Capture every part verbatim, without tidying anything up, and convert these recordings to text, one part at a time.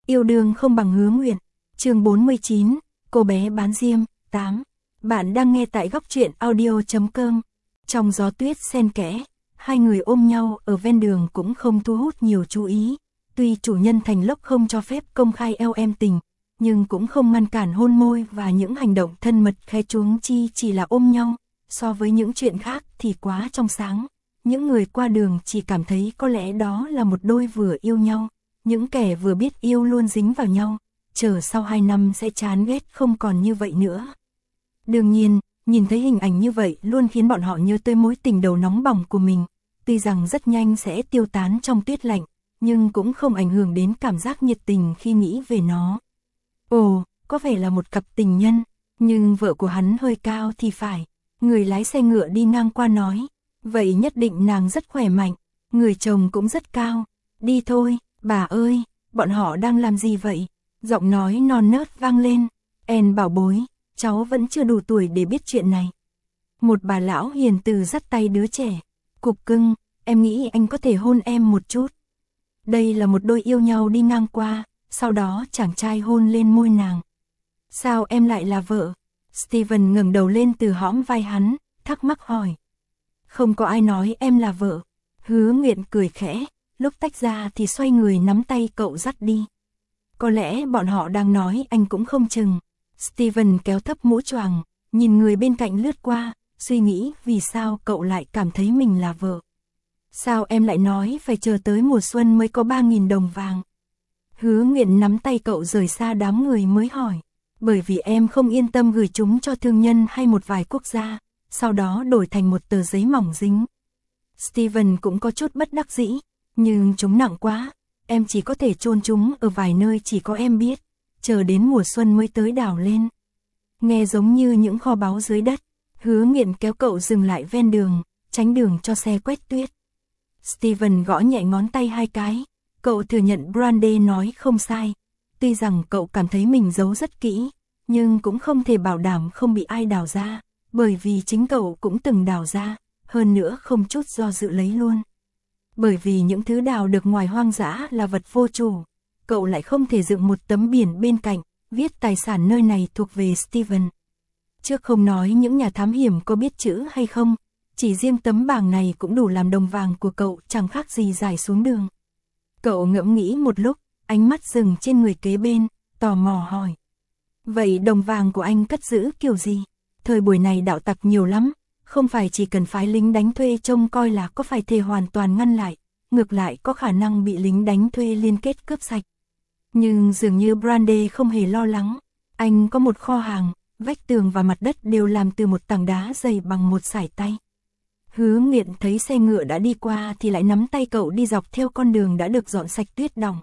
Yêu đương không bằng hứa nguyện. Chương bốn mươi chín, cô bé bán diêm, tám. Bạn đang nghe tại góc truyện audio chấm com. Trong gió tuyết xen kẽ, hai người ôm nhau ở ven đường cũng không thu hút nhiều chú ý. Tuy chủ nhân Thành Lốc không cho phép công khai eo em tình, nhưng cũng không ngăn cản hôn môi và những hành động thân mật khe chuống chi chỉ là ôm nhau. So với những chuyện khác thì quá trong sáng. Những người qua đường chỉ cảm thấy có lẽ đó là một đôi vừa yêu nhau. Những kẻ vừa biết yêu luôn dính vào nhau, chờ sau hai năm sẽ chán ghét không còn như vậy nữa. Đương nhiên, nhìn thấy hình ảnh như vậy luôn khiến bọn họ nhớ tới mối tình đầu nóng bỏng của mình. Tuy rằng rất nhanh sẽ tiêu tán trong tuyết lạnh, nhưng cũng không ảnh hưởng đến cảm giác nhiệt tình khi nghĩ về nó. Ồ, có vẻ là một cặp tình nhân, nhưng vợ của hắn hơi cao thì phải. Người lái xe ngựa đi ngang qua nói, vậy nhất định nàng rất khỏe mạnh, người chồng cũng rất cao. Đi thôi, bà ơi, bọn họ đang làm gì vậy? Giọng nói non nớt vang lên. En bảo bối, cháu vẫn chưa đủ tuổi để biết chuyện này. Một bà lão hiền từ dắt tay đứa trẻ. Cục cưng, em nghĩ anh có thể hôn em một chút. Đây là một đôi yêu nhau đi ngang qua, sau đó chàng trai hôn lên môi nàng. Sao em lại là vợ? Steven ngẩng đầu lên từ hõm vai hắn, thắc mắc hỏi. Không có ai nói em là vợ. Hứa Nguyện cười khẽ, lúc tách ra thì xoay người nắm tay cậu dắt đi. Có lẽ bọn họ đang nói anh cũng không chừng. Steven kéo thấp mũ choàng, nhìn người bên cạnh lướt qua, suy nghĩ vì sao cậu lại cảm thấy mình là vợ. Sao em lại nói phải chờ tới mùa xuân mới có ba nghìn đồng vàng? Hứa Nguyện nắm tay cậu rời xa đám người mới hỏi. Bởi vì em không yên tâm gửi chúng cho thương nhân hay một vài quốc gia, sau đó đổi thành một tờ giấy mỏng dính. Steven cũng có chút bất đắc dĩ, nhưng chúng nặng quá, em chỉ có thể chôn chúng ở vài nơi chỉ có em biết, chờ đến mùa xuân mới tới đào lên. Nghe giống như những kho báu dưới đất. Hứa Nguyện kéo cậu dừng lại ven đường, tránh đường cho xe quét tuyết. Steven gõ nhẹ ngón tay hai cái, cậu thừa nhận Brandy nói không sai. Tuy rằng cậu cảm thấy mình giấu rất kỹ, nhưng cũng không thể bảo đảm không bị ai đào ra, bởi vì chính cậu cũng từng đào ra, hơn nữa không chút do dự lấy luôn. Bởi vì những thứ đào được ngoài hoang dã là vật vô chủ, cậu lại không thể dựng một tấm biển bên cạnh, viết tài sản nơi này thuộc về Steven. Trước không nói những nhà thám hiểm có biết chữ hay không, chỉ riêng tấm bảng này cũng đủ làm đồng vàng của cậu chẳng khác gì rải xuống đường. Cậu ngẫm nghĩ một lúc, ánh mắt dừng trên người kế bên, tò mò hỏi. Vậy đồng vàng của anh cất giữ kiểu gì? Thời buổi này đạo tặc nhiều lắm, không phải chỉ cần phái lính đánh thuê trông coi là có phải thể hoàn toàn ngăn lại, ngược lại có khả năng bị lính đánh thuê liên kết cướp sạch. Nhưng dường như Brandy không hề lo lắng, anh có một kho hàng, vách tường và mặt đất đều làm từ một tảng đá dày bằng một sải tay. Hứa Nguyện thấy xe ngựa đã đi qua thì lại nắm tay cậu đi dọc theo con đường đã được dọn sạch tuyết đọng.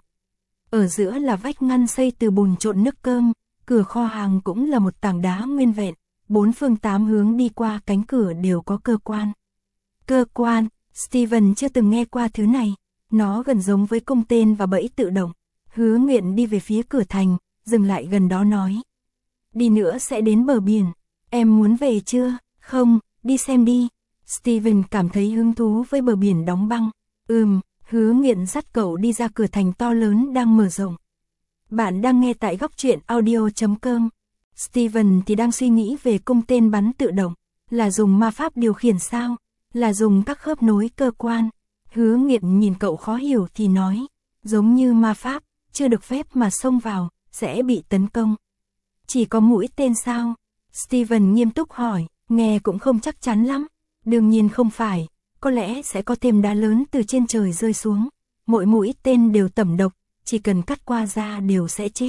Ở giữa là vách ngăn xây từ bùn trộn nước cơm, cửa kho hàng cũng là một tảng đá nguyên vẹn, bốn phương tám hướng đi qua cánh cửa đều có cơ quan. Cơ quan, Steven chưa từng nghe qua thứ này, nó gần giống với cung tên và bẫy tự động. Hứa Nguyện đi về phía cửa thành, dừng lại gần đó nói. Đi nữa sẽ đến bờ biển, em muốn về chưa? Không, đi xem đi. Steven cảm thấy hứng thú với bờ biển đóng băng. Ừm, Hứa Nguyện dắt cậu đi ra cửa thành to lớn đang mở rộng. Bạn đang nghe tại góc truyện audio chấm com. Steven thì đang suy nghĩ về cung tên bắn tự động. Là dùng ma pháp điều khiển sao? Là dùng các khớp nối cơ quan? Hứa Nguyện nhìn cậu khó hiểu thì nói. Giống như ma pháp, chưa được phép mà xông vào, sẽ bị tấn công. Chỉ có mũi tên sao? Steven nghiêm túc hỏi, nghe cũng không chắc chắn lắm. Đương nhiên không phải, có lẽ sẽ có thêm đá lớn từ trên trời rơi xuống. Mỗi mũi tên đều tẩm độc, chỉ cần cắt qua da đều sẽ chết.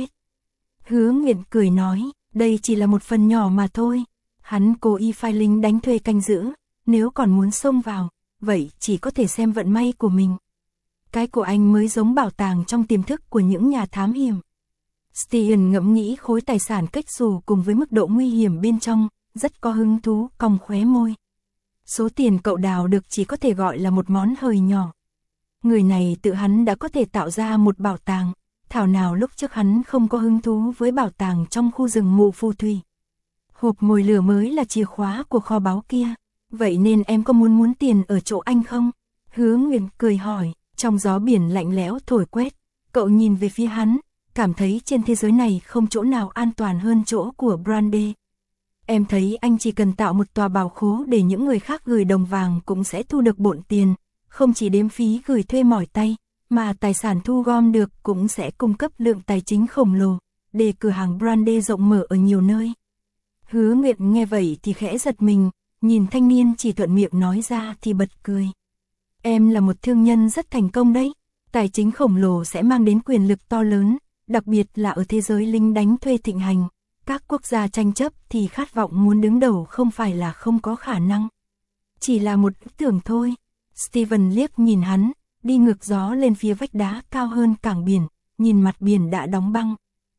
Hứa Nguyện cười nói, đây chỉ là một phần nhỏ mà thôi. Hắn cố ý phái lính đánh thuê canh giữ, nếu còn muốn xông vào, vậy chỉ có thể xem vận may của mình. Cái của anh mới giống bảo tàng trong tiềm thức của những nhà thám hiểm. Steven ngẫm nghĩ khối tài sản cách xù cùng với mức độ nguy hiểm bên trong, rất có hứng thú, cong khóe môi. Số tiền cậu đào được chỉ có thể gọi là một món hời nhỏ. Người này tự hắn đã có thể tạo ra một bảo tàng, thảo nào lúc trước hắn không có hứng thú với bảo tàng trong khu rừng mù phù thủy. Hộp mồi lửa mới là chìa khóa của kho báu kia, vậy nên em có muốn muốn tiền ở chỗ anh không? Hứa Nguyện cười hỏi, trong gió biển lạnh lẽo thổi quét, cậu nhìn về phía hắn, cảm thấy trên thế giới này không chỗ nào an toàn hơn chỗ của Brandy. Em thấy anh chỉ cần tạo một tòa bảo khố để những người khác gửi đồng vàng cũng sẽ thu được bộn tiền, không chỉ đếm phí gửi thuê mỏi tay, mà tài sản thu gom được cũng sẽ cung cấp lượng tài chính khổng lồ, để cửa hàng Brandy rộng mở ở nhiều nơi. Hứa Nguyệt nghe vậy thì khẽ giật mình, nhìn thanh niên chỉ thuận miệng nói ra thì bật cười. Em là một thương nhân rất thành công đấy, tài chính khổng lồ sẽ mang đến quyền lực to lớn, đặc biệt là ở thế giới lính đánh thuê thịnh hành. Các quốc gia tranh chấp thì khát vọng muốn đứng đầu không phải là không có khả năng. Chỉ là một ý tưởng thôi. Steven liếc nhìn hắn, đi ngược gió lên phía vách đá cao hơn cảng biển, nhìn mặt biển đã đóng băng.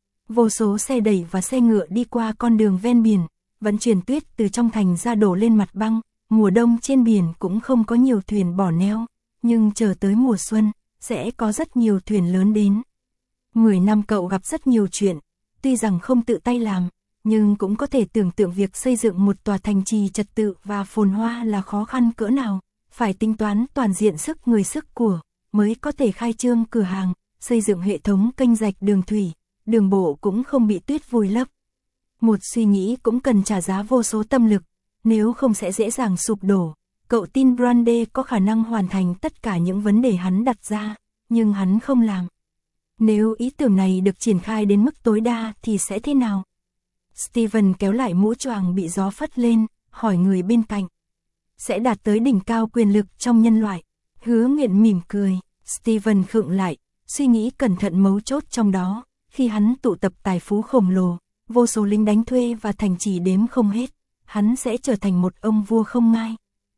Vô số xe đẩy và xe ngựa đi qua con đường ven biển, vận chuyển tuyết từ trong thành ra đổ lên mặt băng. Mùa đông trên biển cũng không có nhiều thuyền bỏ neo, nhưng chờ tới mùa xuân, sẽ có rất nhiều thuyền lớn đến. Mười năm cậu gặp rất nhiều chuyện, tuy rằng không tự tay làm, nhưng cũng có thể tưởng tượng việc xây dựng một tòa thành trì trật tự và phồn hoa là khó khăn cỡ nào, phải tính toán toàn diện sức người sức của, mới có thể khai trương cửa hàng, xây dựng hệ thống kênh rạch đường thủy, đường bộ cũng không bị tuyết vùi lấp. Một suy nghĩ cũng cần trả giá vô số tâm lực, nếu không sẽ dễ dàng sụp đổ. Cậu tin Brandy có khả năng hoàn thành tất cả những vấn đề hắn đặt ra, nhưng hắn không làm. Nếu ý tưởng này được triển khai đến mức tối đa thì sẽ thế nào? Steven kéo lại mũ choàng bị gió phất lên, hỏi người bên cạnh. Sẽ đạt tới đỉnh cao quyền lực trong nhân loại. Hứa Nguyện mỉm cười, Steven khựng lại, suy nghĩ cẩn thận mấu chốt trong đó. Khi hắn tụ tập tài phú khổng lồ, vô số lính đánh thuê và thành trì đếm không hết, hắn sẽ trở thành một ông vua không ngai.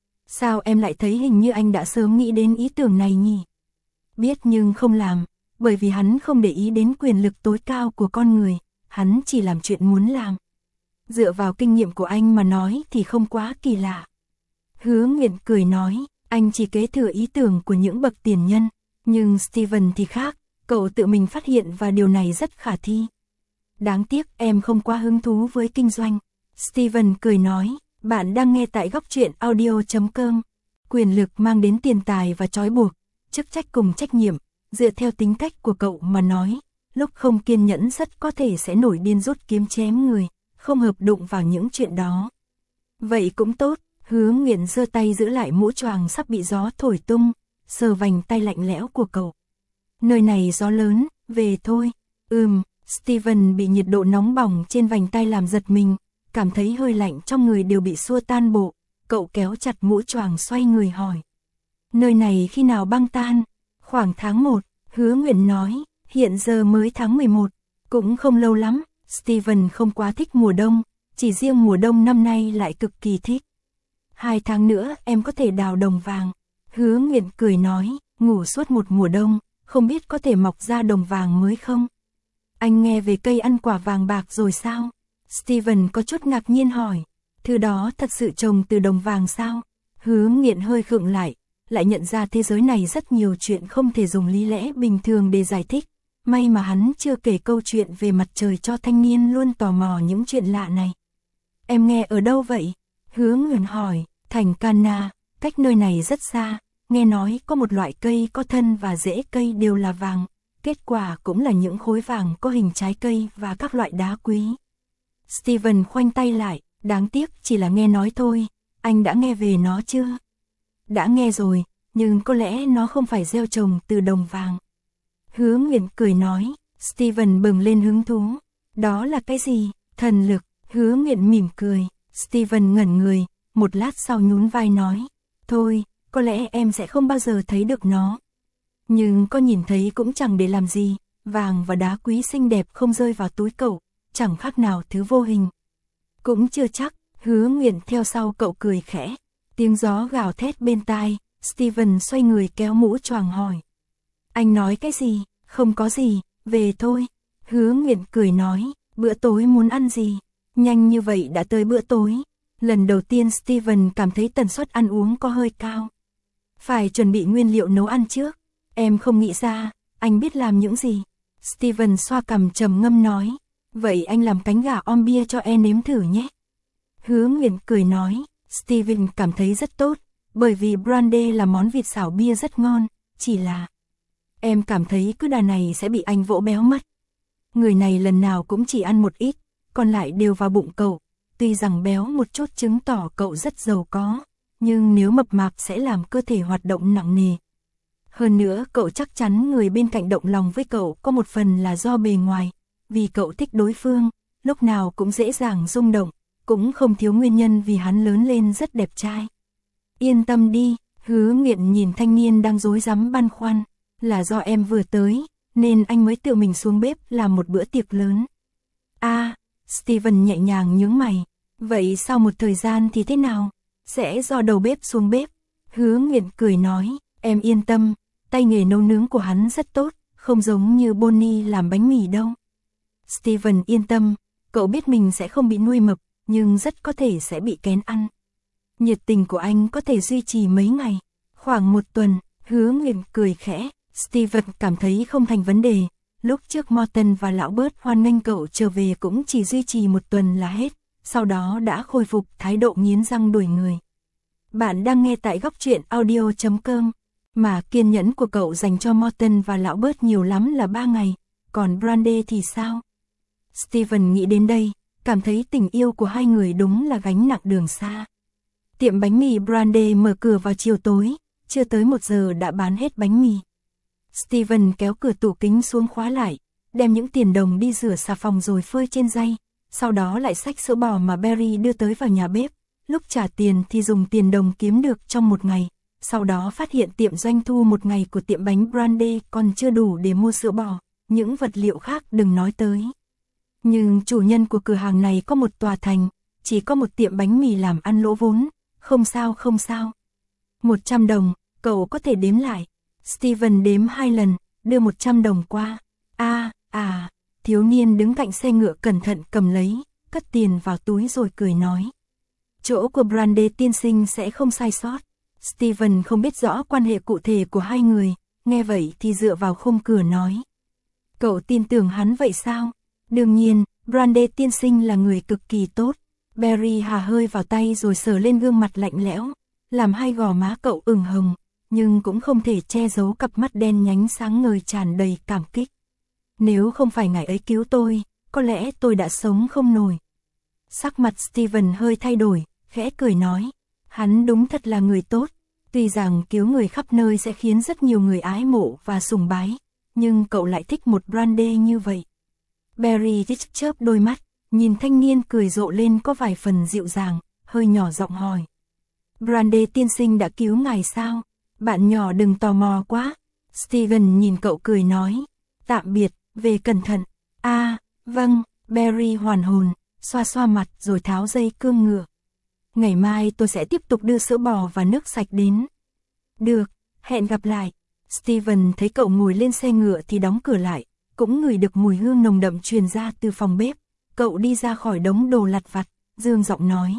Sao em lại thấy hình như anh đã sớm nghĩ đến ý tưởng này nhỉ? Biết nhưng không làm, bởi vì hắn không để ý đến quyền lực tối cao của con người, hắn chỉ làm chuyện muốn làm. Dựa vào kinh nghiệm của anh mà nói thì không quá kỳ lạ. Hứa Nguyện cười nói, anh chỉ kế thừa ý tưởng của những bậc tiền nhân, nhưng Steven thì khác, cậu tự mình phát hiện và điều này rất khả thi. Đáng tiếc em không quá hứng thú với kinh doanh. Steven cười nói, bạn đang nghe tại góc truyện audio chấm com. Quyền lực mang đến tiền tài và trói buộc, chức trách cùng trách nhiệm, dựa theo tính cách của cậu mà nói, lúc không kiên nhẫn rất có thể sẽ nổi điên rút kiếm chém người, không hợp đụng vào những chuyện đó. Vậy cũng tốt, Hứa Nguyện giơ tay giữ lại mũ choàng sắp bị gió thổi tung, sờ vành tay lạnh lẽo của cậu. Nơi này gió lớn, về thôi. Ừm, Steven bị nhiệt độ nóng bỏng trên vành tay làm giật mình, cảm thấy hơi lạnh trong người đều bị xua tan bộ, cậu kéo chặt mũ choàng xoay người hỏi. Nơi này khi nào băng tan? Khoảng tháng một, Hứa Nguyện nói, hiện giờ mới tháng mười một, cũng không lâu lắm. Steven không quá thích mùa đông, chỉ riêng mùa đông năm nay lại cực kỳ thích. Hai tháng nữa em có thể đào đồng vàng. Hứa Nguyện cười nói, ngủ suốt một mùa đông, không biết có thể mọc ra đồng vàng mới không? Anh nghe về cây ăn quả vàng bạc rồi sao? Steven có chút ngạc nhiên hỏi, thứ đó thật sự trồng từ đồng vàng sao? Hứa Nguyện hơi khựng lại, lại nhận ra thế giới này rất nhiều chuyện không thể dùng lý lẽ bình thường để giải thích. May mà hắn chưa kể câu chuyện về mặt trời cho thanh niên luôn tò mò những chuyện lạ này. Em nghe ở đâu vậy? Hứa Nguyện hỏi, thành Cana, cách nơi này rất xa, nghe nói có một loại cây có thân và rễ cây đều là vàng, kết quả cũng là những khối vàng có hình trái cây và các loại đá quý. Steven khoanh tay lại, đáng tiếc chỉ là nghe nói thôi, anh đã nghe về nó chưa? Đã nghe rồi, nhưng có lẽ nó không phải gieo trồng từ đồng vàng. Hứa Nguyện cười nói, Steven bừng lên hứng thú. Đó là cái gì? Thần lực. Hứa Nguyện mỉm cười. Steven ngẩn người, một lát sau nhún vai nói, thôi, có lẽ em sẽ không bao giờ thấy được nó. Nhưng có nhìn thấy cũng chẳng để làm gì, vàng và đá quý xinh đẹp không rơi vào túi cậu, chẳng khác nào thứ vô hình. Cũng chưa chắc. Hứa Nguyện theo sau cậu cười khẽ. Tiếng gió gào thét bên tai, Steven xoay người kéo mũ choàng hỏi. Anh nói cái gì? Không có gì, về thôi. Hứa Nguyện cười nói, bữa tối muốn ăn gì? Nhanh như vậy đã tới bữa tối. Lần đầu tiên Steven cảm thấy tần suất ăn uống có hơi cao. Phải chuẩn bị nguyên liệu nấu ăn trước. Em không nghĩ ra, anh biết làm những gì? Steven xoa cằm trầm ngâm nói, vậy anh làm cánh gà om bia cho em nếm thử nhé. Hứa Nguyện cười nói, Steven cảm thấy rất tốt, bởi vì brandy là món vịt xào bia rất ngon, chỉ là em cảm thấy cứ đà này sẽ bị anh vỗ béo mất. Người này lần nào cũng chỉ ăn một ít, còn lại đều vào bụng cậu. Tuy rằng béo một chút chứng tỏ cậu rất giàu có, nhưng nếu mập mạp sẽ làm cơ thể hoạt động nặng nề. Hơn nữa cậu chắc chắn người bên cạnh động lòng với cậu có một phần là do bề ngoài, vì cậu thích đối phương, lúc nào cũng dễ dàng rung động, cũng không thiếu nguyên nhân vì hắn lớn lên rất đẹp trai. Yên tâm đi, Hứa Nguyện nhìn thanh niên đang rối rắm băn khoăn, là do em vừa tới, nên anh mới tự mình xuống bếp làm một bữa tiệc lớn. À, Steven nhẹ nhàng nhướng mày, vậy sau một thời gian thì thế nào? Sẽ do đầu bếp xuống bếp. Hứa Nguyện cười nói, em yên tâm, tay nghề nấu nướng của hắn rất tốt, không giống như Bonnie làm bánh mì đâu. Steven yên tâm, cậu biết mình sẽ không bị nuôi mập, nhưng rất có thể sẽ bị kén ăn. Nhiệt tình của anh có thể duy trì mấy ngày, khoảng một tuần. Hứa Nguyện cười khẽ, Steven cảm thấy không thành vấn đề. Lúc trước Morton và lão Bert hoan nghênh cậu trở về cũng chỉ duy trì một tuần là hết, sau đó đã khôi phục thái độ nghiến răng đuổi người. Bạn đang nghe tại góc truyện audio chấm com, mà kiên nhẫn của cậu dành cho Morton và lão Bert nhiều lắm là ba ngày, còn Brandy thì sao? Steven nghĩ đến đây, cảm thấy tình yêu của hai người đúng là gánh nặng đường xa. Tiệm bánh mì Brandy mở cửa vào chiều tối, chưa tới một giờ đã bán hết bánh mì. Steven kéo cửa tủ kính xuống khóa lại, đem những tiền đồng đi rửa xà phòng rồi phơi trên giây, sau đó lại xách sữa bò mà Barry đưa tới vào nhà bếp. Lúc trả tiền thì dùng tiền đồng kiếm được trong một ngày, sau đó phát hiện tiệm doanh thu một ngày của tiệm bánh Brandy còn chưa đủ để mua sữa bò, những vật liệu khác đừng nói tới. Nhưng chủ nhân của cửa hàng này có một tòa thành, chỉ có một tiệm bánh mì làm ăn lỗ vốn, không sao không sao. một trăm đồng, cậu có thể đếm lại. Steven đếm hai lần, đưa một trăm đồng qua. À, à, thiếu niên đứng cạnh xe ngựa cẩn thận cầm lấy, cất tiền vào túi rồi cười nói. Chỗ của Brandy tiên sinh sẽ không sai sót. Steven không biết rõ quan hệ cụ thể của hai người, nghe vậy thì dựa vào khung cửa nói. Cậu tin tưởng hắn vậy sao? Đương nhiên, Brandy tiên sinh là người cực kỳ tốt. Barry hà hơi vào tay rồi sờ lên gương mặt lạnh lẽo, làm hai gò má cậu ửng hồng, nhưng cũng không thể che giấu cặp mắt đen nhánh sáng ngời tràn đầy cảm kích. Nếu không phải ngài ấy cứu tôi, có lẽ tôi đã sống không nổi. Sắc mặt Steven hơi thay đổi, khẽ cười nói, hắn đúng thật là người tốt, tuy rằng cứu người khắp nơi sẽ khiến rất nhiều người ái mộ và sùng bái, nhưng cậu lại thích một Brandy như vậy. Barry chớp đôi mắt, nhìn thanh niên cười rộ lên có vài phần dịu dàng, hơi nhỏ giọng hỏi. Brandy tiên sinh đã cứu ngài sao? Bạn nhỏ đừng tò mò quá. Steven nhìn cậu cười nói, tạm biệt, về cẩn thận. À, vâng, Barry hoàn hồn, xoa xoa mặt rồi tháo dây cương ngựa. Ngày mai tôi sẽ tiếp tục đưa sữa bò và nước sạch đến. Được, hẹn gặp lại. Steven thấy cậu ngồi lên xe ngựa thì đóng cửa lại, cũng ngửi được mùi hương nồng đậm truyền ra từ phòng bếp. Cậu đi ra khỏi đống đồ lặt vặt, dương giọng nói.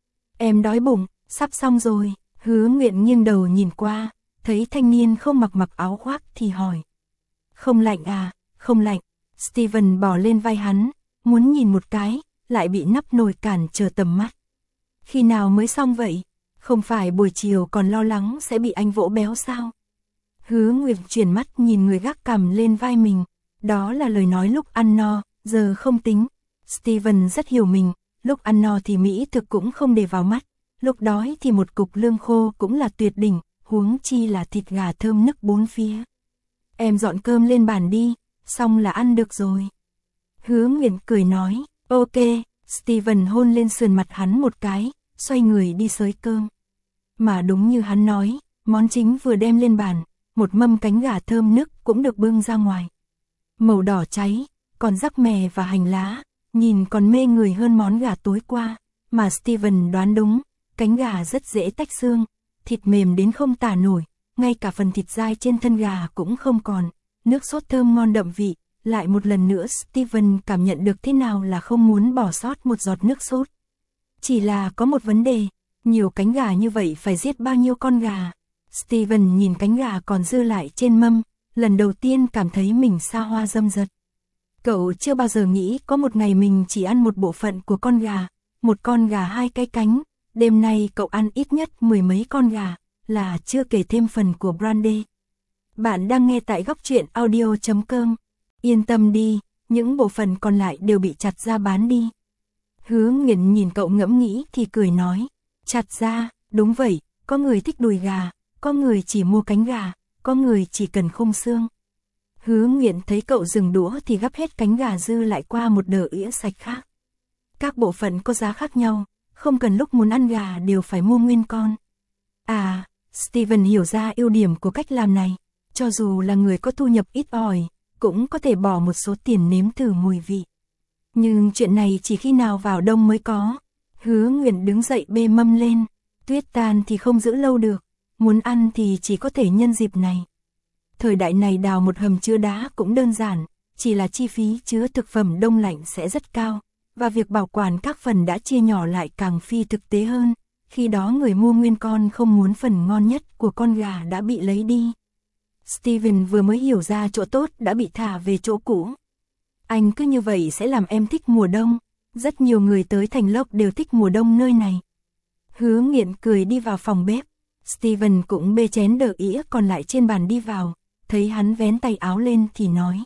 Em đói bụng, sắp xong rồi. Hứa Nguyện nghiêng đầu nhìn qua, thấy thanh niên không mặc mặc áo khoác thì hỏi. Không lạnh à, không lạnh. Steven bỏ lên vai hắn, muốn nhìn một cái, lại bị nắp nồi cản trở tầm mắt. Khi nào mới xong vậy? Không phải buổi chiều còn lo lắng sẽ bị anh vỗ béo sao? Hứa Nguyệt chuyển mắt nhìn người gác cằm lên vai mình. Đó là lời nói lúc ăn no, giờ không tính. Steven rất hiểu mình, lúc ăn no thì mỹ thực cũng không để vào mắt. Lúc đói thì một cục lương khô cũng là tuyệt đỉnh, huống chi là thịt gà thơm nức bốn phía. Em dọn cơm lên bàn đi, xong là ăn được rồi. Hứa Nguyệt cười nói, ok. Steven hôn lên sườn mặt hắn một cái, xoay người đi xới cơm. Mà đúng như hắn nói, món chính vừa đem lên bàn, một mâm cánh gà thơm nức cũng được bưng ra ngoài. Màu đỏ cháy, còn rắc mè và hành lá, nhìn còn mê người hơn món gà tối qua, mà Steven đoán đúng, cánh gà rất dễ tách xương, thịt mềm đến không tả nổi, ngay cả phần thịt dai trên thân gà cũng không còn, nước sốt thơm ngon đậm vị. Lại một lần nữa Steven cảm nhận được thế nào là không muốn bỏ sót một giọt nước sốt. Chỉ là có một vấn đề, nhiều cánh gà như vậy phải giết bao nhiêu con gà. Steven nhìn cánh gà còn dư lại trên mâm, lần đầu tiên cảm thấy mình xa hoa dâm dật. Cậu chưa bao giờ nghĩ có một ngày mình chỉ ăn một bộ phận của con gà, một con gà hai cái cánh, đêm nay cậu ăn ít nhất mười mấy con gà, là chưa kể thêm phần của Brandy. Bạn đang nghe tại góc truyện audio chấm com. Yên tâm đi, những bộ phận còn lại đều bị chặt ra bán đi. Hứa Nguyện nhìn cậu ngẫm nghĩ thì cười nói, chặt ra, đúng vậy, có người thích đùi gà, có người chỉ mua cánh gà, có người chỉ cần khung xương. Hứa Nguyện thấy cậu dừng đũa thì gắp hết cánh gà dư lại qua một đỡ ĩa sạch khác. Các bộ phận có giá khác nhau, không cần lúc muốn ăn gà đều phải mua nguyên con. À, Steven hiểu ra ưu điểm của cách làm này, cho dù là người có thu nhập ít ỏi, cũng có thể bỏ một số tiền nếm thử mùi vị. Nhưng chuyện này chỉ khi nào vào đông mới có. Hứa Nguyện đứng dậy bê mâm lên, tuyết tan thì không giữ lâu được, muốn ăn thì chỉ có thể nhân dịp này. Thời đại này đào một hầm chứa đá cũng đơn giản, chỉ là chi phí chứa thực phẩm đông lạnh sẽ rất cao, và việc bảo quản các phần đã chia nhỏ lại càng phi thực tế hơn, khi đó người mua nguyên con không muốn phần ngon nhất của con gà đã bị lấy đi. Steven vừa mới hiểu ra chỗ tốt đã bị thả về chỗ cũ. Anh cứ như vậy sẽ làm em thích mùa đông, rất nhiều người tới Thành Lộc đều thích mùa đông nơi này. Hứa Nghiện cười đi vào phòng bếp, Steven cũng bê chén đỡ ĩa còn lại trên bàn đi vào, thấy hắn vén tay áo lên thì nói.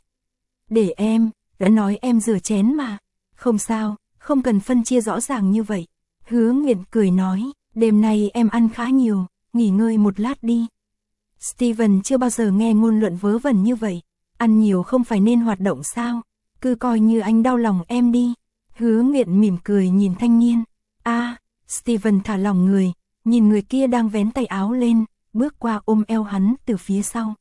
Để em, đã nói em rửa chén mà, không sao, không cần phân chia rõ ràng như vậy. Hứa Nguyện cười nói, đêm nay em ăn khá nhiều, nghỉ ngơi một lát đi. Steven chưa bao giờ nghe ngôn luận vớ vẩn như vậy, ăn nhiều không phải nên hoạt động sao, cứ coi như anh đau lòng em đi. Hứa Nguyện mỉm cười nhìn thanh niên, a, à, Steven thả lỏng người, nhìn người kia đang vén tay áo lên, bước qua ôm eo hắn từ phía sau.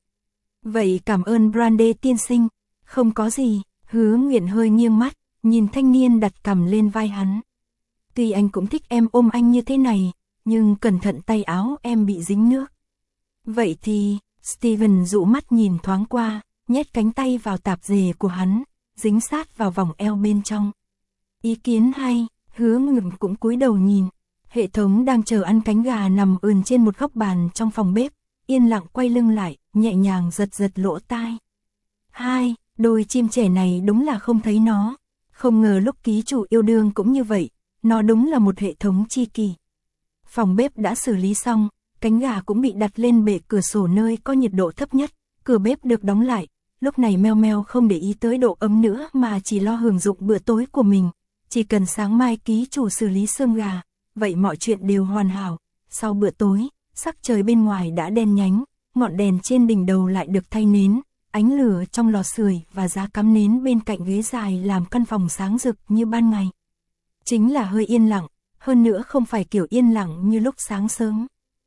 Vậy cảm ơn Brandy tiên sinh, không có gì. Hứa Nguyện hơi nghiêng mắt, nhìn thanh niên đặt cằm lên vai hắn. Tuy anh cũng thích em ôm anh như thế này, nhưng cẩn thận tay áo em bị dính nước. Vậy thì, Steven dụ mắt nhìn thoáng qua, nhét cánh tay vào tạp dề của hắn, dính sát vào vòng eo bên trong. Ý kiến hay, Hứa Nguyện cũng cúi đầu nhìn. Hệ thống đang chờ ăn cánh gà nằm ườn trên một góc bàn trong phòng bếp, yên lặng quay lưng lại, nhẹ nhàng giật giật lỗ tai. Hai, đôi chim trẻ này đúng là không thấy nó. Không ngờ lúc ký chủ yêu đương cũng như vậy, nó đúng là một hệ thống chi kỳ. Phòng bếp đã xử lý xong, cánh gà cũng bị đặt lên bệ cửa sổ nơi có nhiệt độ thấp nhất, cửa bếp được đóng lại. Lúc này Meo Meo không để ý tới độ ấm nữa mà chỉ lo hưởng dụng bữa tối của mình. Chỉ cần sáng mai ký chủ xử lý xương gà, vậy mọi chuyện đều hoàn hảo. Sau bữa tối, sắc trời bên ngoài đã đen nhánh, ngọn đèn trên đỉnh đầu lại được thay nến, ánh lửa trong lò sưởi và giá cắm nến bên cạnh ghế dài làm căn phòng sáng rực như ban ngày. Chính là hơi yên lặng, hơn nữa không phải kiểu yên lặng như lúc sáng sớm.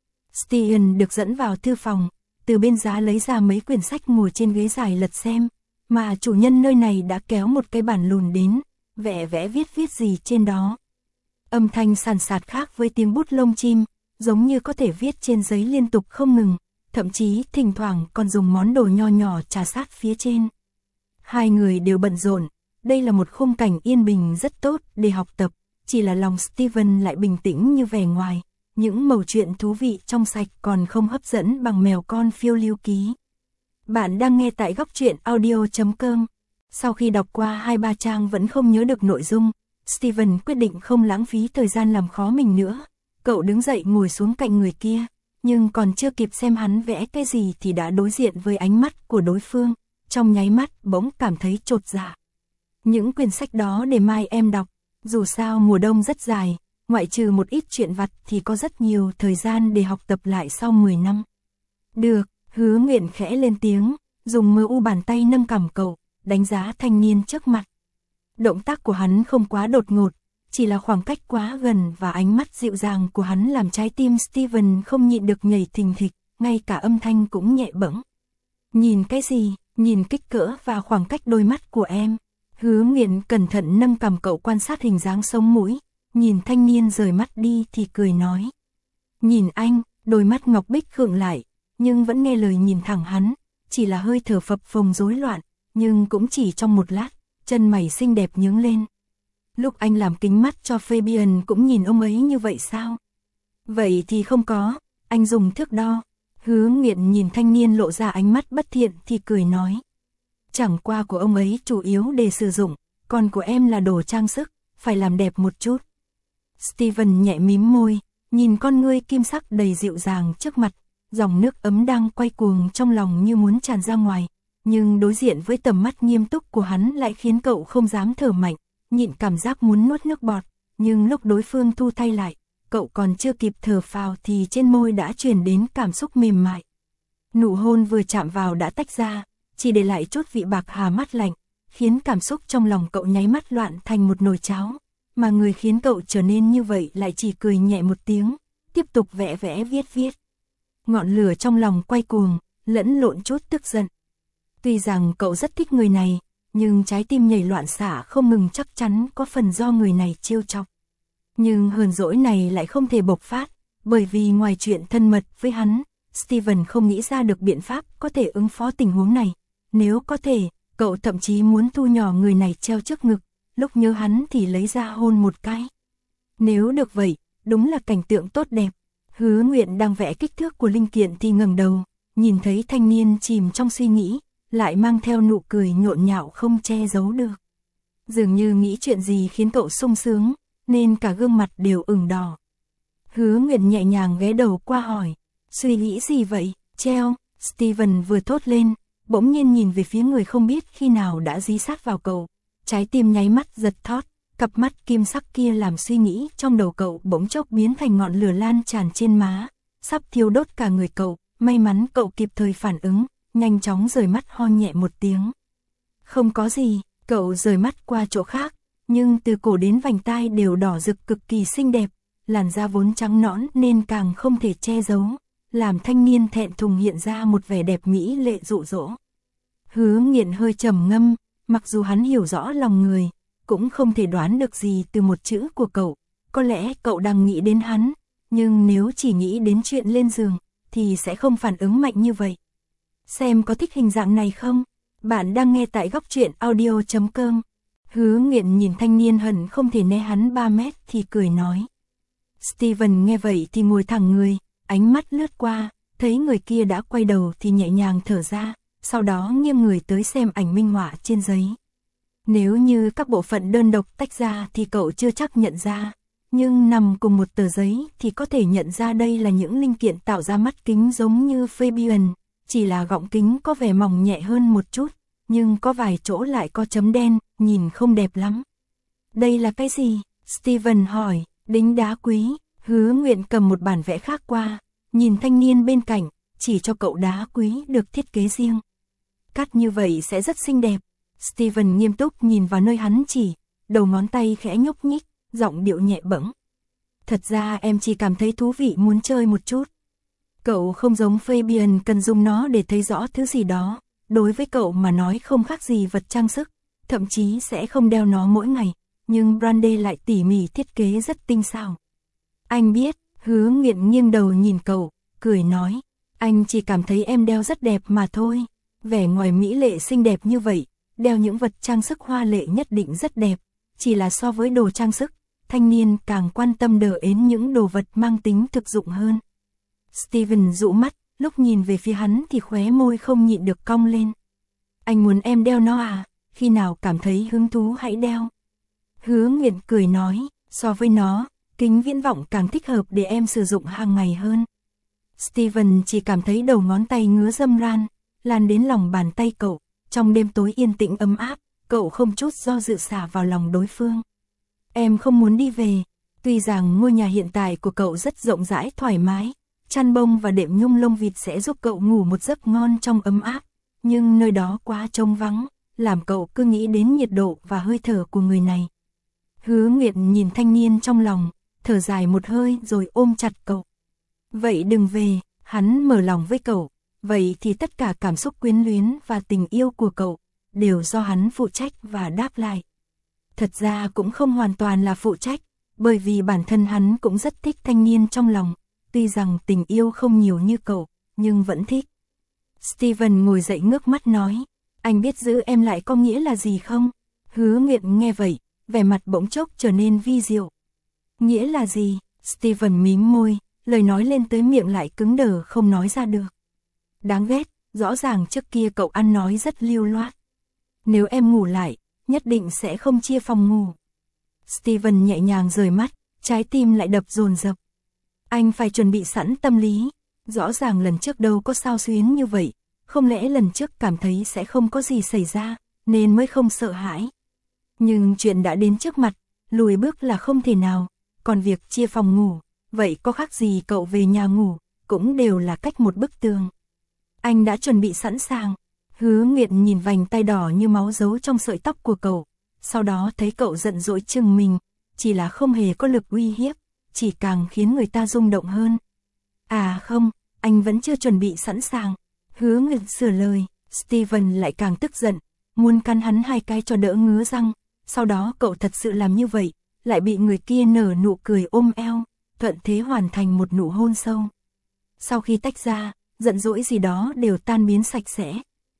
Steven được dẫn vào thư phòng, từ bên giá lấy ra mấy quyển sách ngồi trên ghế dài lật xem, mà chủ nhân nơi này đã kéo một cái bản lùn đến, vẽ vẽ viết viết gì trên đó. Âm thanh sàn sạt khác với tiếng bút lông chim, giống như có thể viết trên giấy liên tục không ngừng, thậm chí thỉnh thoảng còn dùng món đồ nho nhỏ trà sát phía trên. Hai người đều bận rộn, đây là một khung cảnh yên bình rất tốt để học tập, chỉ là lòng Steven lại bình tĩnh như vẻ ngoài, những mẩu chuyện thú vị trong sạch còn không hấp dẫn bằng mèo con phiêu lưu ký. Bạn đang nghe tại góc truyện audio chấm com. Sau khi đọc qua hai ba trang vẫn không nhớ được nội dung, Steven quyết định không lãng phí thời gian làm khó mình nữa. Cậu đứng dậy ngồi xuống cạnh người kia, nhưng còn chưa kịp xem hắn vẽ cái gì thì đã đối diện với ánh mắt của đối phương, trong nháy mắt bỗng cảm thấy chột dạ. Những quyển sách đó để mai em đọc, dù sao mùa đông rất dài, ngoại trừ một ít chuyện vặt thì có rất nhiều thời gian để học tập lại sau mười năm. Được, Hứa Nguyện khẽ lên tiếng, dùng mờ u bàn tay nâng cằm cậu, đánh giá thanh niên trước mặt. Động tác của hắn không quá đột ngột, chỉ là khoảng cách quá gần và ánh mắt dịu dàng của hắn làm trái tim Steven không nhịn được nhảy thình thịch, ngay cả âm thanh cũng nhẹ bẫng. Nhìn cái gì? Nhìn kích cỡ và khoảng cách đôi mắt của em. Hứa Nguyện cẩn thận nâng cằm cậu quan sát hình dáng sống mũi, nhìn thanh niên rời mắt đi thì cười nói. Nhìn anh, đôi mắt ngọc bích khựng lại, nhưng vẫn nghe lời nhìn thẳng hắn, chỉ là hơi thở phập phồng rối loạn, nhưng cũng chỉ trong một lát, chân mày xinh đẹp nhướng lên. Lúc anh làm kính mắt cho Fabian cũng nhìn ông ấy như vậy sao? Vậy thì không có, anh dùng thước đo. Hứa Nguyện nhìn thanh niên lộ ra ánh mắt bất thiện thì cười nói. Chẳng qua của ông ấy chủ yếu để sử dụng, còn của em là đồ trang sức, phải làm đẹp một chút. Steven nhẹ mím môi, nhìn con ngươi kim sắc đầy dịu dàng trước mặt, dòng nước ấm đang quay cuồng trong lòng như muốn tràn ra ngoài. nhưng đối diện với tầm mắt nghiêm túc của hắn lại khiến cậu không dám thở mạnh, nhịn cảm giác muốn nuốt nước bọt, nhưng lúc đối phương thu tay lại, cậu còn chưa kịp thở phào thì trên môi đã truyền đến cảm xúc mềm mại. Nụ hôn vừa chạm vào đã tách ra, chỉ để lại chút vị bạc hà mát lạnh, khiến cảm xúc trong lòng cậu nháy mắt loạn thành một nồi cháo, mà người khiến cậu trở nên như vậy lại chỉ cười nhẹ một tiếng, tiếp tục vẽ vẽ viết viết. Ngọn lửa trong lòng quay cuồng, lẫn lộn chút tức giận. Tuy rằng cậu rất thích người này, nhưng trái tim nhảy loạn xạ không ngừng chắc chắn có phần do người này trêu chọc. Nhưng hờn dỗi này lại không thể bộc phát, bởi vì ngoài chuyện thân mật với hắn, Steven không nghĩ ra được biện pháp có thể ứng phó tình huống này. Nếu có thể, cậu thậm chí muốn thu nhỏ người này treo trước ngực, lúc nhớ hắn thì lấy ra hôn một cái. Nếu được vậy, đúng là cảnh tượng tốt đẹp. Hứa Nguyện đang vẽ kích thước của linh kiện thì ngẩng đầu, nhìn thấy thanh niên chìm trong suy nghĩ, lại mang theo nụ cười nhộn nhạo không che giấu được. Dường như nghĩ chuyện gì khiến cậu sung sướng, nên cả gương mặt đều ửng đỏ. Hứa Nguyện nhẹ nhàng ghé đầu qua hỏi, suy nghĩ gì vậy, treo? Steven vừa thốt lên, bỗng nhiên nhìn về phía người không biết khi nào đã dí sát vào cậu, trái tim nháy mắt giật thót, cặp mắt kim sắc kia làm suy nghĩ trong đầu cậu bỗng chốc biến thành ngọn lửa lan tràn trên má, sắp thiêu đốt cả người cậu. May mắn cậu kịp thời phản ứng, nhanh chóng rời mắt ho nhẹ một tiếng. Không có gì, cậu rời mắt qua chỗ khác, nhưng từ cổ đến vành tai đều đỏ rực cực kỳ xinh đẹp, làn da vốn trắng nõn nên càng không thể che giấu, làm thanh niên thẹn thùng hiện ra một vẻ đẹp mỹ lệ dụ dỗ. Hứa Nghiện hơi trầm ngâm, mặc dù hắn hiểu rõ lòng người, cũng không thể đoán được gì từ một chữ của cậu, có lẽ cậu đang nghĩ đến hắn, nhưng nếu chỉ nghĩ đến chuyện lên giường, thì sẽ không phản ứng mạnh như vậy. Xem có thích hình dạng này không? Bạn đang nghe tại góc truyện audio chấm com. Hứa Nghiện nhìn thanh niên hận không thể né hắn ba mét thì cười nói. Steven nghe vậy thì ngồi thẳng người, ánh mắt lướt qua, thấy người kia đã quay đầu thì nhẹ nhàng thở ra, sau đó nghiêng người tới xem ảnh minh họa trên giấy. Nếu như các bộ phận đơn độc tách ra thì cậu chưa chắc nhận ra, nhưng nằm cùng một tờ giấy thì có thể nhận ra đây là những linh kiện tạo ra mắt kính giống như Fabian, chỉ là gọng kính có vẻ mỏng nhẹ hơn một chút, nhưng có vài chỗ lại có chấm đen, nhìn không đẹp lắm. Đây là cái gì? Steven hỏi. Đính đá quý. Hứa Nguyện cầm một bản vẽ khác qua, nhìn thanh niên bên cạnh, chỉ cho cậu đá quý được thiết kế riêng. Cắt như vậy sẽ rất xinh đẹp. Steven nghiêm túc nhìn vào nơi hắn chỉ, đầu ngón tay khẽ nhúc nhích, giọng điệu nhẹ bẫng. Thật ra em chỉ cảm thấy thú vị muốn chơi một chút. Cậu không giống Fabian cần dùng nó để thấy rõ thứ gì đó, đối với cậu mà nói không khác gì vật trang sức, thậm chí sẽ không đeo nó mỗi ngày, nhưng Brandy lại tỉ mỉ thiết kế rất tinh xảo. Anh biết, Hứa Nghiện nghiêng đầu nhìn cậu, cười nói, anh chỉ cảm thấy em đeo rất đẹp mà thôi, vẻ ngoài mỹ lệ xinh đẹp như vậy, đeo những vật trang sức hoa lệ nhất định rất đẹp, chỉ là so với đồ trang sức, thanh niên càng quan tâm đờ đến những đồ vật mang tính thực dụng hơn. Steven dụ mắt, lúc nhìn về phía hắn thì khóe môi không nhịn được cong lên. Anh muốn em đeo nó à, khi nào cảm thấy hứng thú hãy đeo. Hứa Nguyện cười nói, so với nó, kính viễn vọng càng thích hợp để em sử dụng hàng ngày hơn. Steven chỉ cảm thấy đầu ngón tay ngứa râm ran, lan đến lòng bàn tay cậu, trong đêm tối yên tĩnh ấm áp, cậu không chút do dự xả vào lòng đối phương. Em không muốn đi về, tuy rằng ngôi nhà hiện tại của cậu rất rộng rãi thoải mái, chăn bông và đệm nhung lông vịt sẽ giúp cậu ngủ một giấc ngon trong ấm áp, nhưng nơi đó quá trống vắng, làm cậu cứ nghĩ đến nhiệt độ và hơi thở của người này. Hứa Nguyện nhìn thanh niên trong lòng, thở dài một hơi rồi ôm chặt cậu. Vậy đừng về, hắn mở lòng với cậu, vậy thì tất cả cảm xúc quyến luyến và tình yêu của cậu đều do hắn phụ trách và đáp lại. Thật ra cũng không hoàn toàn là phụ trách, bởi vì bản thân hắn cũng rất thích thanh niên trong lòng, tuy rằng tình yêu không nhiều như cậu, nhưng vẫn thích. Steven ngồi dậy ngước mắt nói, anh biết giữ em lại có nghĩa là gì không? Hứa Nguyện nghe vậy, vẻ mặt bỗng chốc trở nên vi diệu. Nghĩa là gì? Steven mím môi, lời nói lên tới miệng lại cứng đờ không nói ra được. Đáng ghét, rõ ràng trước kia cậu ăn nói rất lưu loát. Nếu em ngủ lại, nhất định sẽ không chia phòng ngủ. Steven nhẹ nhàng rời mắt, trái tim lại đập dồn dập. Anh phải chuẩn bị sẵn tâm lý, rõ ràng lần trước đâu có sao xuyến như vậy, không lẽ lần trước cảm thấy sẽ không có gì xảy ra, nên mới không sợ hãi. Nhưng chuyện đã đến trước mặt, lùi bước là không thể nào, còn việc chia phòng ngủ, vậy có khác gì cậu về nhà ngủ, cũng đều là cách một bức tường. Anh đã chuẩn bị sẵn sàng. Hứa Nguyệt nhìn vành tay đỏ như máu giấu trong sợi tóc của cậu, sau đó thấy cậu giận dỗi chừng mình, chỉ là không hề có lực uy hiếp, chỉ càng khiến người ta rung động hơn. À không, anh vẫn chưa chuẩn bị sẵn sàng. Hứa Nguyệt sửa lời, Steven lại càng tức giận, muốn cắn hắn hai cái cho đỡ ngứa răng, sau đó cậu thật sự làm như vậy, lại bị người kia nở nụ cười ôm eo, thuận thế hoàn thành một nụ hôn sâu. Sau khi tách ra, giận dỗi gì đó đều tan biến sạch sẽ.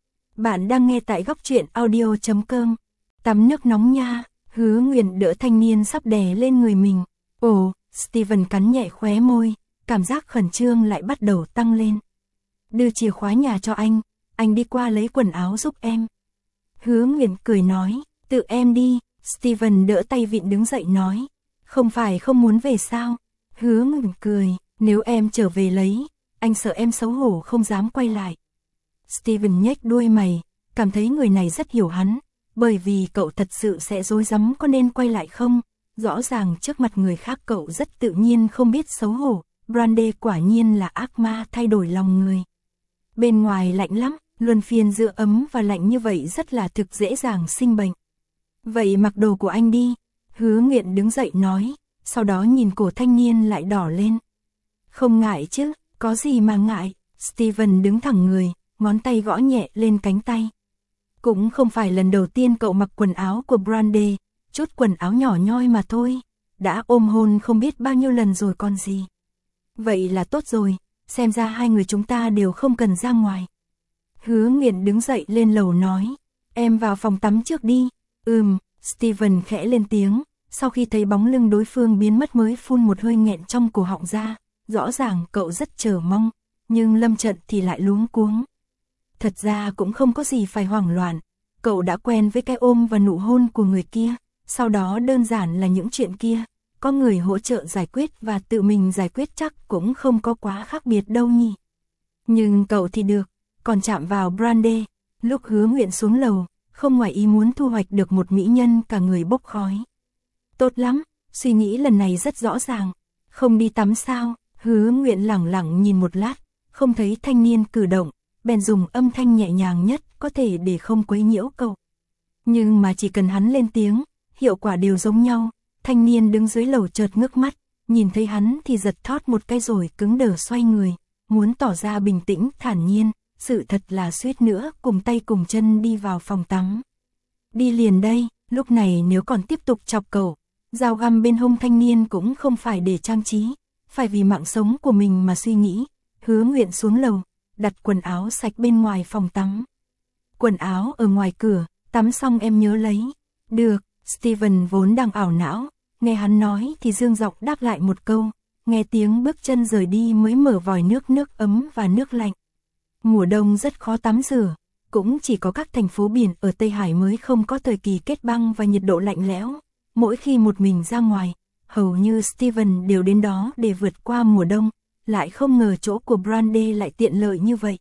Bạn đang nghe tại góc truyện audio chấm com. Tắm nước nóng nha. Hứa Nguyệt đỡ thanh niên sắp đè lên người mình. Ồ, Steven cắn nhẹ khóe môi, cảm giác khẩn trương lại bắt đầu tăng lên. Đưa chìa khóa nhà cho anh, anh đi qua lấy quần áo giúp em. Hứa Nguyệt cười nói, tự em đi. Steven đỡ tay vịn đứng dậy nói, không phải không muốn về sao? Hứa Nguyệt cười, nếu em trở về lấy, anh sợ em xấu hổ không dám quay lại. Steven nhếch đuôi mày, cảm thấy người này rất hiểu hắn, bởi vì cậu thật sự sẽ rối rắm có nên quay lại không? Rõ ràng trước mặt người khác cậu rất tự nhiên không biết xấu hổ, Brandy quả nhiên là ác ma thay đổi lòng người. Bên ngoài lạnh lắm, luân phiên giữa ấm và lạnh như vậy rất là thực dễ dàng sinh bệnh. Vậy mặc đồ của anh đi. Hứa Nguyệt đứng dậy nói, sau đó nhìn cổ thanh niên lại đỏ lên. Không ngại chứ, có gì mà ngại. Steven đứng thẳng người, ngón tay gõ nhẹ lên cánh tay. Cũng không phải lần đầu tiên cậu mặc quần áo của Brandy, chút quần áo nhỏ nhoi mà thôi, đã ôm hôn không biết bao nhiêu lần rồi còn gì. Vậy là tốt rồi, xem ra hai người chúng ta đều không cần ra ngoài. Hứa Nguyệt đứng dậy lên lầu nói, em vào phòng tắm trước đi. Ừm, Steven khẽ lên tiếng, sau khi thấy bóng lưng đối phương biến mất mới phun một hơi nghẹn trong cổ họng ra, rõ ràng cậu rất chờ mong, nhưng lâm trận thì lại luống cuống. Thật ra cũng không có gì phải hoảng loạn, cậu đã quen với cái ôm và nụ hôn của người kia, sau đó đơn giản là những chuyện kia, có người hỗ trợ giải quyết và tự mình giải quyết chắc cũng không có quá khác biệt đâu nhỉ. Nhưng cậu thì được, còn chạm vào Brandy, lúc Hứa Nguyệt xuống lầu, không ngoài ý muốn thu hoạch được một mỹ nhân cả người bốc khói. Tốt lắm, suy nghĩ lần này rất rõ ràng, không đi tắm sao? Hứa Nguyệt lẳng lặng nhìn một lát, không thấy thanh niên cử động, bèn dùng âm thanh nhẹ nhàng nhất có thể để không quấy nhiễu cậu. Nhưng mà chỉ cần hắn lên tiếng, hiệu quả đều giống nhau. Thanh niên đứng dưới lầu chợt ngước mắt, nhìn thấy hắn thì giật thót một cái rồi cứng đờ xoay người, muốn tỏ ra bình tĩnh thản nhiên, sự thật là suýt nữa cùng tay cùng chân đi vào phòng tắm. Đi liền đây, lúc này nếu còn tiếp tục chọc cậu, dao găm bên hông thanh niên cũng không phải để trang trí, phải vì mạng sống của mình mà suy nghĩ. Hứa Nguyệt xuống lầu, đặt quần áo sạch bên ngoài phòng tắm. Quần áo ở ngoài cửa, tắm xong em nhớ lấy. Được. Steven vốn đang ảo não, nghe hắn nói thì dương giọng đáp lại một câu, nghe tiếng bước chân rời đi mới mở vòi nước nước ấm và nước lạnh. Mùa đông rất khó tắm rửa, cũng chỉ có các thành phố biển ở Tây Hải mới không có thời kỳ kết băng và nhiệt độ lạnh lẽo. Mỗi khi một mình ra ngoài, hầu như Steven đều đến đó để vượt qua mùa đông, lại không ngờ chỗ của Brandy lại tiện lợi như vậy.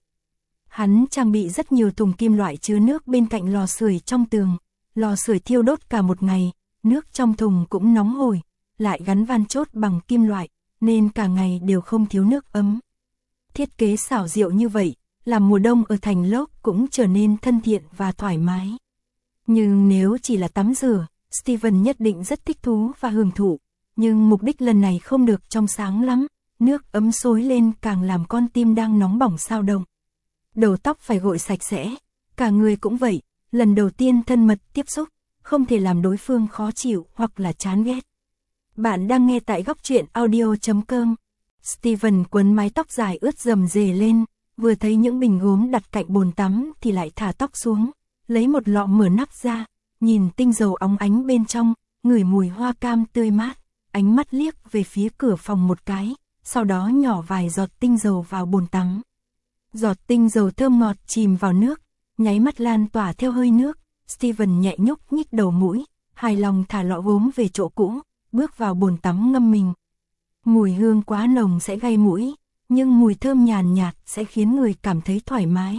Hắn trang bị rất nhiều thùng kim loại chứa nước bên cạnh lò sưởi trong tường. Lò sưởi thiêu đốt cả một ngày, nước trong thùng cũng nóng hổi, lại gắn van chốt bằng kim loại, nên cả ngày đều không thiếu nước ấm. Thiết kế xảo diệu như vậy, làm mùa đông ở thành Lốc cũng trở nên thân thiện và thoải mái. Nhưng nếu chỉ là tắm rửa, Steven nhất định rất thích thú và hưởng thụ, nhưng mục đích lần này không được trong sáng lắm, nước ấm xối lên càng làm con tim đang nóng bỏng xao động. Đầu tóc phải gội sạch sẽ, cả người cũng vậy. Lần đầu tiên thân mật tiếp xúc, không thể làm đối phương khó chịu hoặc là chán ghét. Bạn đang nghe tại góc truyện audio chấm com. Steven quấn mái tóc dài ướt rầm rề lên, vừa thấy những bình gốm đặt cạnh bồn tắm thì lại thả tóc xuống, lấy một lọ mở nắp ra, nhìn tinh dầu óng ánh bên trong, ngửi mùi hoa cam tươi mát, ánh mắt liếc về phía cửa phòng một cái, sau đó nhỏ vài giọt tinh dầu vào bồn tắm. Giọt tinh dầu thơm ngọt chìm vào nước, nháy mắt lan tỏa theo hơi nước. Steven nhẹ nhúc nhích đầu mũi, hài lòng thả lọ gốm về chỗ cũ, bước vào bồn tắm ngâm mình. Mùi hương quá nồng sẽ gây mũi, nhưng mùi thơm nhàn nhạt sẽ khiến người cảm thấy thoải mái.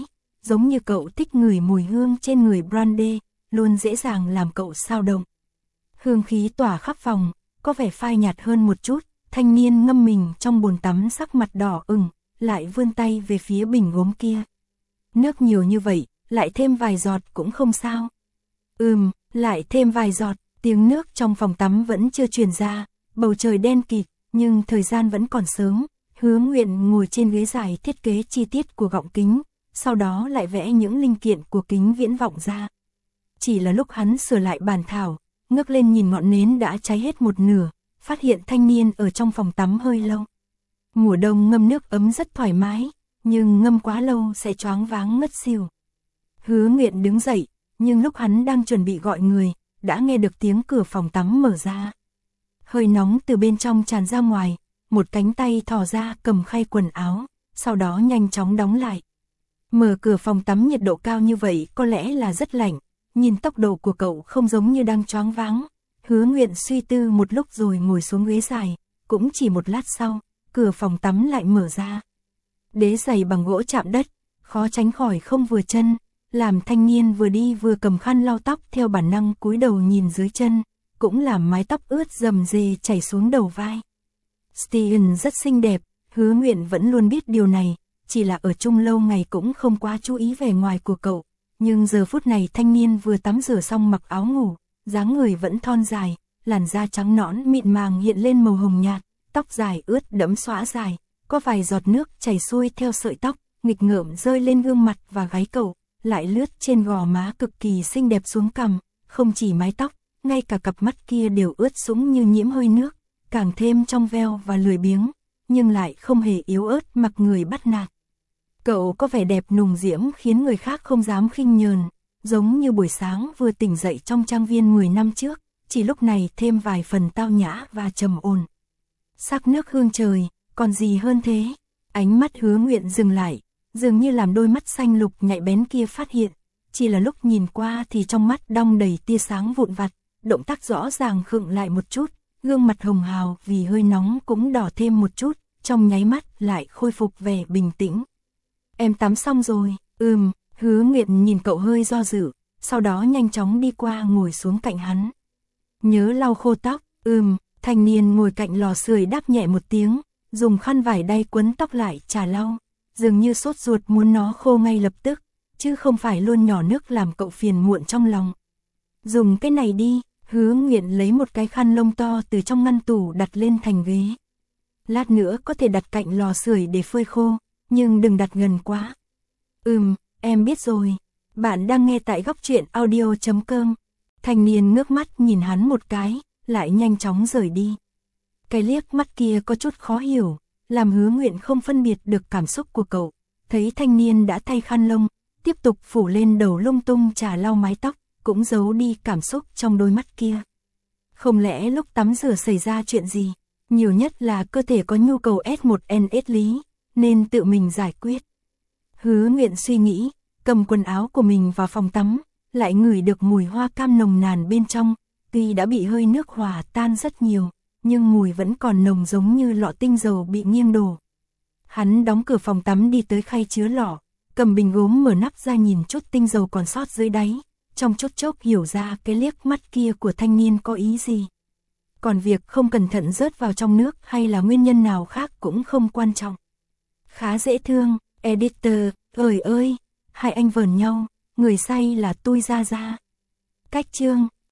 giống như cậu thích ngửi mùi hương trên người Brandy, luôn dễ dàng làm cậu xao động. Hương khí tỏa khắp phòng, có vẻ phai nhạt hơn một chút, thanh niên ngâm mình trong bồn tắm sắc mặt đỏ ửng, lại vươn tay về phía bình gốm kia. Nước nhiều như vậy, lại thêm vài giọt cũng không sao. Ừm, lại thêm vài giọt, tiếng nước trong phòng tắm vẫn chưa truyền ra, bầu trời đen kịt, nhưng thời gian vẫn còn sớm. Hứa Nguyện ngồi trên ghế dài thiết kế chi tiết của gọng kính, sau đó lại vẽ những linh kiện của kính viễn vọng ra. Chỉ là lúc hắn sửa lại bàn thảo, ngước lên nhìn ngọn nến đã cháy hết một nửa, phát hiện thanh niên ở trong phòng tắm hơi lâu. Mùa đông ngâm nước ấm rất thoải mái, nhưng ngâm quá lâu sẽ choáng váng ngất xỉu. Hứa Nguyện đứng dậy, nhưng lúc hắn đang chuẩn bị gọi người, đã nghe được tiếng cửa phòng tắm mở ra. Hơi nóng từ bên trong tràn ra ngoài, một cánh tay thò ra cầm khay quần áo, sau đó nhanh chóng đóng lại. Mở cửa phòng tắm nhiệt độ cao như vậy có lẽ là rất lạnh, nhìn tốc độ của cậu không giống như đang choáng váng. Hứa Nguyện suy tư một lúc rồi ngồi xuống ghế dài, cũng chỉ một lát sau, cửa phòng tắm lại mở ra. Đế giày bằng gỗ chạm đất, khó tránh khỏi không vừa chân, làm thanh niên vừa đi vừa cầm khăn lau tóc theo bản năng cúi đầu nhìn dưới chân, cũng làm mái tóc ướt rầm rề chảy xuống đầu vai. Steven rất xinh đẹp, Hứa Nguyện vẫn luôn biết điều này, chỉ là ở chung lâu ngày cũng không quá chú ý vẻ ngoài của cậu. Nhưng giờ phút này thanh niên vừa tắm rửa xong mặc áo ngủ, dáng người vẫn thon dài, làn da trắng nõn mịn màng hiện lên màu hồng nhạt, tóc dài ướt đẫm xõa dài, có vài giọt nước chảy xuôi theo sợi tóc, nghịch ngợm rơi lên gương mặt và gáy cậu, lại lướt trên gò má cực kỳ xinh đẹp xuống cằm, không chỉ mái tóc, ngay cả cặp mắt kia đều ướt sũng như nhiễm hơi nước, càng thêm trong veo và lười biếng, nhưng lại không hề yếu ớt mặc người bắt nạt. Cậu có vẻ đẹp nùng diễm khiến người khác không dám khinh nhờn, giống như buổi sáng vừa tỉnh dậy trong trang viên mười năm trước, chỉ lúc này thêm vài phần tao nhã và trầm ổn. Sắc nước hương trời, còn gì hơn thế? Ánh mắt Hứa Nguyện dừng lại, dường như làm đôi mắt xanh lục nhạy bén kia phát hiện, chỉ là lúc nhìn qua thì trong mắt đong đầy tia sáng vụn vặt, động tác rõ ràng khựng lại một chút, gương mặt hồng hào vì hơi nóng cũng đỏ thêm một chút, trong nháy mắt lại khôi phục vẻ bình tĩnh. Em tắm xong rồi, ừm, Hứa Nguyện nhìn cậu hơi do dự, sau đó nhanh chóng đi qua ngồi xuống cạnh hắn. Nhớ lau khô tóc, ừm, thanh niên ngồi cạnh lò sưởi đáp nhẹ một tiếng, dùng khăn vải đay quấn tóc lại chà lau, dường như sốt ruột muốn nó khô ngay lập tức, chứ không phải luôn nhỏ nước làm cậu phiền muộn trong lòng. Dùng cái này đi, Hứa Nguyện lấy một cái khăn lông to từ trong ngăn tủ đặt lên thành ghế. Lát nữa có thể đặt cạnh lò sưởi để phơi khô, nhưng đừng đặt gần quá. Ừm, em biết rồi. Bạn đang nghe tại góc truyện audio chấm com. Thanh niên ngước mắt nhìn hắn một cái, lại nhanh chóng rời đi. Cái liếc mắt kia có chút khó hiểu, làm Hứa Nguyện không phân biệt được cảm xúc của cậu. Thấy thanh niên đã thay khăn lông, tiếp tục phủ lên đầu lung tung chà lau mái tóc, cũng giấu đi cảm xúc trong đôi mắt kia. Không lẽ lúc tắm rửa xảy ra chuyện gì? Nhiều nhất là cơ thể có nhu cầu ét một en ét lý, nên tự mình giải quyết. Hứa Nguyện suy nghĩ, cầm quần áo của mình vào phòng tắm, lại ngửi được mùi hoa cam nồng nàn bên trong, tuy đã bị hơi nước hòa tan rất nhiều, nhưng mùi vẫn còn nồng giống như lọ tinh dầu bị nghiêng đổ. Hắn đóng cửa phòng tắm đi tới khay chứa lọ, cầm bình gốm mở nắp ra nhìn chút tinh dầu còn sót dưới đáy, trong chốc chốc hiểu ra cái liếc mắt kia của thanh niên có ý gì. Còn việc không cẩn thận rớt vào trong nước hay là nguyên nhân nào khác cũng không quan trọng. Khá dễ thương, editor, ơi ơi, hai anh vờn nhau, người say là Tui Gia Gia. Cách chương